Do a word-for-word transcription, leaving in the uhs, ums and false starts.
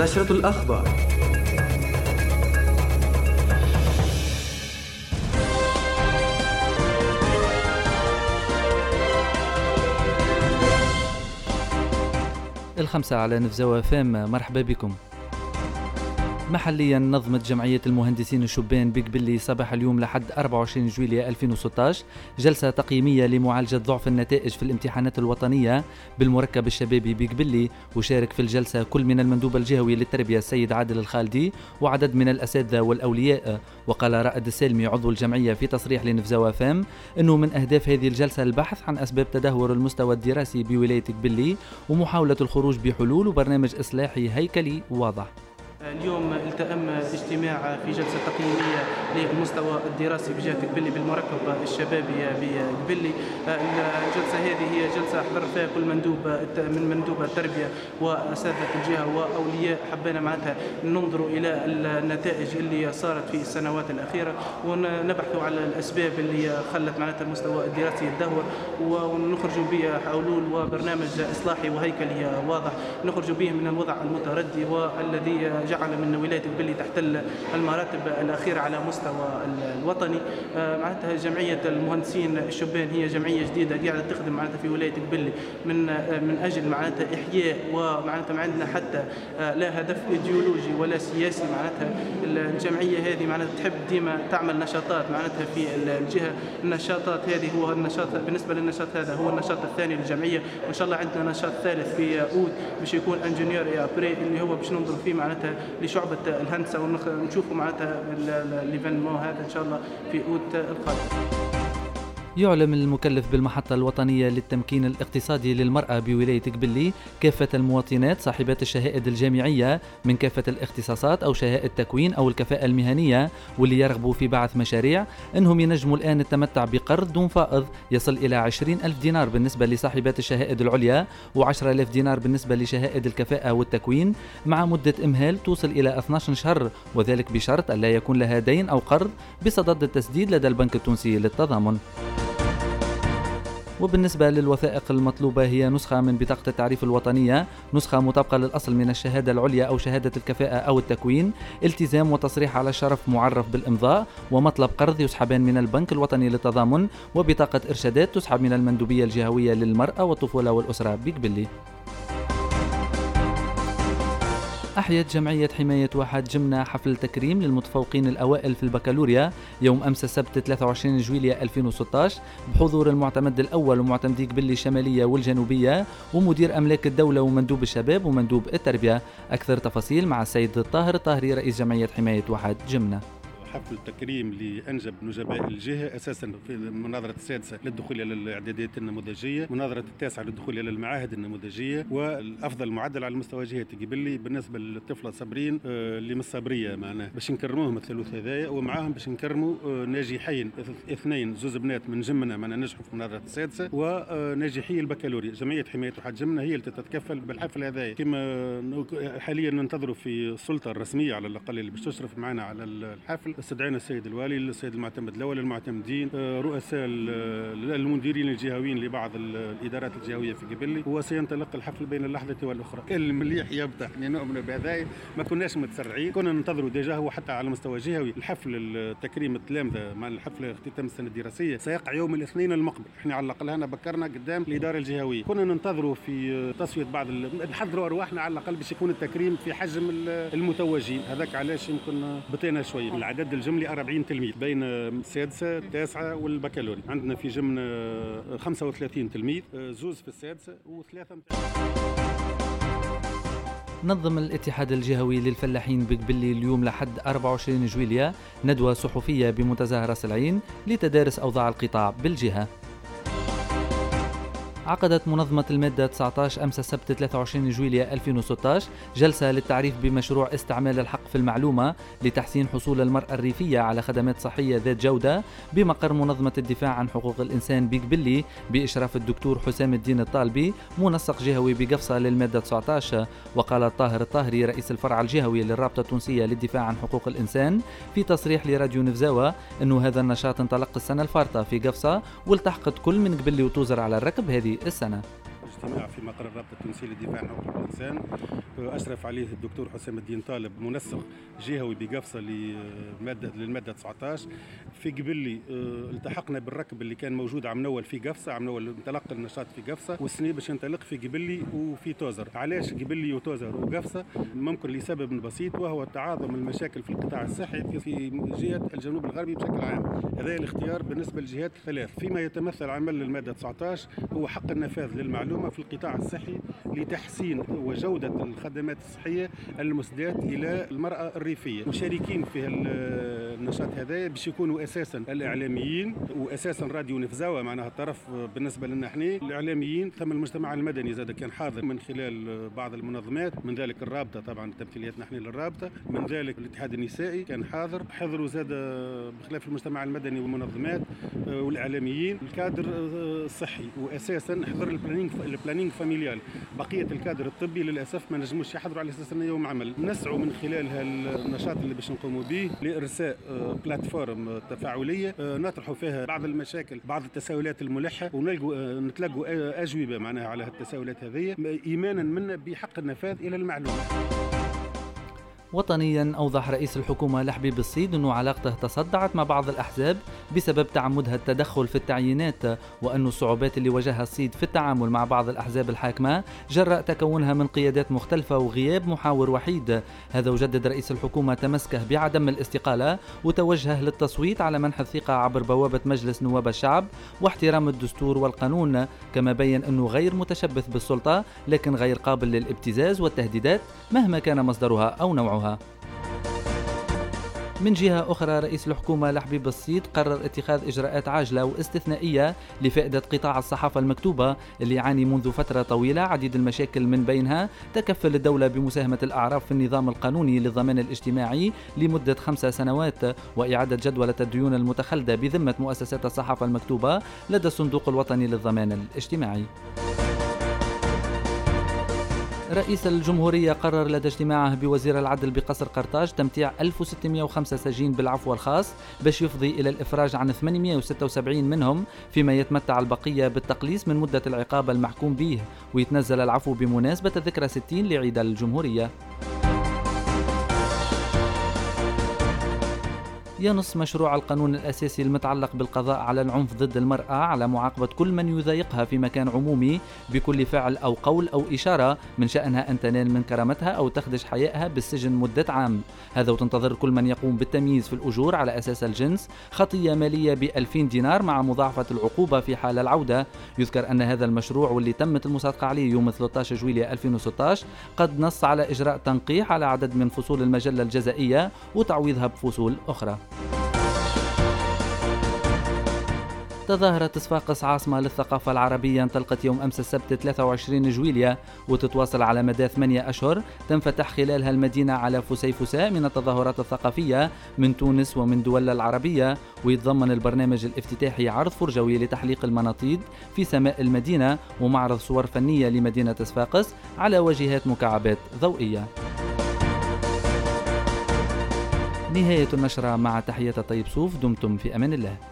نشرة الأخبار. الخمسة على نفزوة فام، مرحبا بكم. محليا نظمت جمعية المهندسين الشبان بقبلي صباح اليوم لحد أربعة وعشرين جويلية ألفين وستة عشر جلسة تقييمية لمعالجة ضعف النتائج في الامتحانات الوطنية بالمركب الشبابي بقبلي، وشارك في الجلسة كل من المندوب الجهوي للتربية السيد عادل الخالدي وعدد من الأساتذة والأولياء. وقال رائد السالمي عضو الجمعية في تصريح لنفزوة فام أنه من أهداف هذه الجلسة البحث عن أسباب تدهور المستوى الدراسي بولاية قبلي ومحاولة الخروج بحلول وبرنامج إصلاحي هيكلي واضح. اليوم التأم اجتماع في جلسة تقييمية للمستوى الدراسي بجهة قبلي بالمركب الشبابي بقبلي. الجلسة هذه هي جلسة حضر فيها كل مندوب من مندوب التربية وأساتذة الجهة وأولياء. حبينا معناتها ننظروا إلى النتائج اللي صارت في السنوات الأخيرة ونبحثوا على الأسباب اللي خلت معناتها المستوى الدراسي يتدهور ونخرجوا به حلول وبرنامج إصلاحي وهيكلي واضح نخرجوا به من الوضع المتردي والذي جعل من ولاية قبلي تحتل المراتب الأخيرة على مستوى الوطني. معناتها جمعية المهندسين الشبان هي جمعية جديدة قاعدة تخدم معناتها في ولاية قبلي من من أجل معناتها إحياء، ومعناتها ما عندنا حتى لا هدف إيديولوجي ولا سياسي. معناتها الجمعية هذه معناتها تحب ديما تعمل نشاطات معناتها في الجهة. النشاطات هذه هو النشاط بالنسبة للنشاط هذا هو النشاط الثاني للجمعية، وإن شاء الله عندنا نشاط ثالث في أود باش يكون انجينيور يا بري اللي هو باش ننظر فيه معناتها لشعبة الهندسة ونشوفوا معناتها الايفينمون هذا إن شاء الله في أوت القادم. يعلم المكلف بالمحطة الوطنية للتمكين الاقتصادي للمرأة بولاية قبلي كافة المواطنات صاحبات الشهائد الجامعية من كافة الاختصاصات أو شهائد تكوين أو الكفاءة المهنية واللي يرغبوا في بعث مشاريع أنهم ينجموا الآن التمتع بقرض دون فائض يصل إلى عشرين ألف دينار بالنسبة لصاحبات الشهائد العليا وعشرة آلاف دينار بالنسبة لشهائد الكفاءة والتكوين، مع مدة إمهال توصل إلى اثني عشر شهر، وذلك بشرط أن لا يكون لها دين أو قرض بصدد التسديد لدى البنك التونسي للتضامن. وبالنسبة للوثائق المطلوبة هي نسخة من بطاقة التعريف الوطنية، نسخة مطابقة للأصل من الشهادة العليا أو شهادة الكفاءة أو التكوين، التزام وتصريح على الشرف معرف بالإمضاء، ومطلب قرض يسحبان من البنك الوطني للتضامن، وبطاقة إرشادات تسحب من المندوبية الجهوية للمرأة والطفولة والأسرة بقبلي. أحيت جمعية حماية واحد جمنة حفل تكريم للمتفوقين الأوائل في البكالوريا يوم أمس السبت ثلاثة وعشرين جويلية ألفين وستة عشر بحضور المعتمد الأول ومعتمدي قبلي الشمالية والجنوبية ومدير أملاك الدولة ومندوب الشباب ومندوب التربية. أكثر تفاصيل مع السيد الطاهر الطاهري رئيس جمعية حماية واحد جمنة. حفل تكريم لأنجب نجباء الجهة أساسا في المناظرة السادسة للدخول إلى الإعداديات النموذجية، مناظرة التاسعة للدخول إلى المعاهد النموذجية، والأفضل معدل على مستوى جهة قبلي بالنسبة للطفلة صابرين اللي من الصبرية معناه باش نكرموهم الثلث هذايا، ومعاهم باش نكرموا ناجحين اثنين زوز بنات من جمنة معنا نجحوا في المناظرة السادسة وناجحي البكالوريا. جمعية حماية واحد جمنة هي اللي تتكفل بالحفل هذايا. كما حاليا ننتظروا في السلطة الرسمية على الأقل اللي باش تشرف معنا على الحفل. استدعينا السيد الوالي، السيد المعتمد الاول، المعتمدين، رؤساء المديرين الجهويين لبعض الادارات الجهويه في قبلي، وسينطلق الحفل بين اللحظه والاخرى. المليح يبدا، نؤمن بهذا، ما كناش متسرعين، كنا ننتظروا ديجا. هو حتى على مستوى جهوي الحفل التكريم التلامذه مع الحفل اختتام السنه الدراسيه سيقع يوم الاثنين المقبل. احنا على الاقل هنا بكرنا قدام الاداره الجهويه، كنا ننتظروا في تصفيه بعض نحضروا ارواحنا على الاقل باش يكون التكريم في حجم المتوجين. هذاك علاش يمكن بطينا شويه. العدد الجملي أربعين تلميذ بين السادسة التاسعة والبكالوريا. عندنا في جملة خمسة وثلاثين تلميذ، زوز في السادسة وثلاثة. نظم الاتحاد الجهوي للفلاحين بقبلي اليوم لحد أربعة وعشرين جويلية ندوة صحفية بمنتزه راس العين لتدارس أوضاع القطاع بالجهة. عقدت منظمة المادة تسعة عشر أمس السبت ثلاثة وعشرين جويلية ألفين وستة عشر جلسة للتعريف بمشروع استعمال الحق في المعلومة لتحسين حصول المرأة الريفية على خدمات صحية ذات جودة بمقر منظمة الدفاع عن حقوق الإنسان بقبلي بإشراف الدكتور حسام الدين الطالبي منسق جهوي بقفصة للمادة تسعة عشر. وقال الطاهر الطاهري رئيس الفرع الجهوي للرابطة التونسية للدفاع عن حقوق الإنسان في تصريح لراديو نفزاوة أنه هذا النشاط انطلق السنة الفارطة في قفصة والتحقت كل من قبلي وتوزر على الركب هذه السنة. اجتماع في مقر الرابطة التونسية للدفاع عن حقوق الإنسان أشرف عليه الدكتور حسام الدين طالب، منسق جهوي بقفصة للمادة للمادة تسعة عشر. في قبلي التحقنا بالركب اللي كان موجود عام أول في قفصة، عام أول انطلق النشاط في قفصة، والسنة باش ينطلق في قبلي وفي توزر. علاش قبلي وتوزر وقفصة؟ ممكن لسبب بسيط، وهو تعاظم المشاكل في القطاع الصحي في جهة الجنوب الغربي بشكل عام. هذا الاختيار بالنسبة للجهات الثلاث. فيما يتمثل عمل المادة تسعة عشر هو حق النفاذ للمعلومة في القطاع الصحي لتحسين وجودة الخدمات الصحية المسدات إلى المرأة الريفية. مشاركين في النشاط هذا باش يكونوا أساسا الإعلاميين، وأساسا راديو نفزاوة معناها الطرف بالنسبة لنا احنا الإعلاميين، ثم المجتمع المدني زاد كان حاضر من خلال بعض المنظمات، من ذلك الرابطة طبعا تمثيلياتنا احنا للرابطة، من ذلك الاتحاد النسائي كان حاضر، حضروا زاد بخلاف المجتمع المدني والمنظمات والإعلاميين الكادر الصحي، وأساسا حضر البلانينغ البلانينغ فاميليال. بقية الكادر الطبي للأسف ما نجموش يحضروا على أساس أنه يوم عمل. نسعوا من خلال هالنشاط اللي باش نقوموا به لإرساء بلاتفورم تفاعلية نطرحوا فيها بعض المشاكل، بعض التساؤلات الملحة، ونلقوا نتلقوا أجوبة معناها على هالتساؤلات هذه، إيمانا منا بحق النفاذ إلى المعلومة. وطنيا، أوضح رئيس الحكومة لحبيب الصيد أن علاقته تصدعت مع بعض الأحزاب بسبب تعمدها التدخل في التعيينات، وأن الصعوبات اللي واجهها الصيد في التعامل مع بعض الأحزاب الحاكمة جراء تكونها من قيادات مختلفة وغياب محاور وحيد. هذا وجدد رئيس الحكومة تمسكه بعدم الاستقالة وتوجه للتصويت على منح الثقة عبر بوابة مجلس نواب الشعب واحترام الدستور والقانون، كما بين أنه غير متشبث بالسلطة لكن غير قابل للابتزاز والتهديدات مهما كان مصدرها أو نوعها. من جهة أخرى، رئيس الحكومة لحبيب الصيد قرر اتخاذ إجراءات عاجلة واستثنائية لفائدة قطاع الصحافة المكتوبة اللي يعاني منذ فترة طويلة عديد المشاكل، من بينها تكفل الدولة بمساهمة الأعراف في النظام القانوني للضمان الاجتماعي لمدة خمس سنوات، وإعادة جدولة الديون المتخلدة بذمة مؤسسات الصحافة المكتوبة لدى الصندوق الوطني للضمان الاجتماعي. رئيس الجمهورية قرر لدى اجتماعه بوزير العدل بقصر قرطاج تمتيع ألف وستمئة وخمسة سجين بالعفو الخاص باش يفضي إلى الإفراج عن ثمانمئة وستة وسبعين منهم، فيما يتمتع البقية بالتقليص من مدة العقاب المحكوم به، ويتنزل العفو بمناسبة الذكرى ستين لعيد الجمهورية. ينص مشروع القانون الأساسي المتعلق بالقضاء على العنف ضد المرأة على معاقبة كل من يضايقها في مكان عمومي بكل فعل أو قول أو إشارة من شأنها أن تنال من كرامتها أو تخدش حيائها بالسجن مدة عام. هذا وتنتظر كل من يقوم بالتمييز في الأجور على أساس الجنس خطية مالية بألفين دينار مع مضاعفة العقوبة في حال العودة. يذكر أن هذا المشروع واللي تمت المصادقة عليه يوم ثلاثة عشر جويلية ألفين وستة عشر قد نص على إجراء تنقيح على عدد من فصول المجلة الجزائية وتعويضها بفصول أخرى. تظاهرة صفاقس عاصمة للثقافة العربية انطلقت يوم أمس السبت ثلاثة وعشرين جويلية وتتواصل على مدى ثمانية أشهر، تنفتح خلالها المدينة على فسيفساء من التظاهرات الثقافية من تونس ومن دول العربية، ويتضمن البرنامج الافتتاحي عرض فرجوي لتحليق المناطيد في سماء المدينة ومعرض صور فنية لمدينة صفاقس على واجهات مكعبات ضوئية. نهاية النشرة، مع تحية طيب صوف، دمتم في أمان الله.